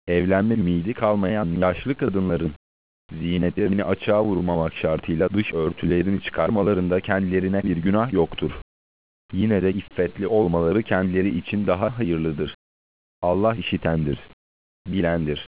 Evlenme ümidi kalmayan yaşlı kadınların zinetlerini açığa vurmamak şartıyla dış örtülerini çıkarmalarında kendilerine bir günah yoktur. Yine de iffetli olmaları kendileri için daha hayırlıdır. Allah işitendir, bilendir.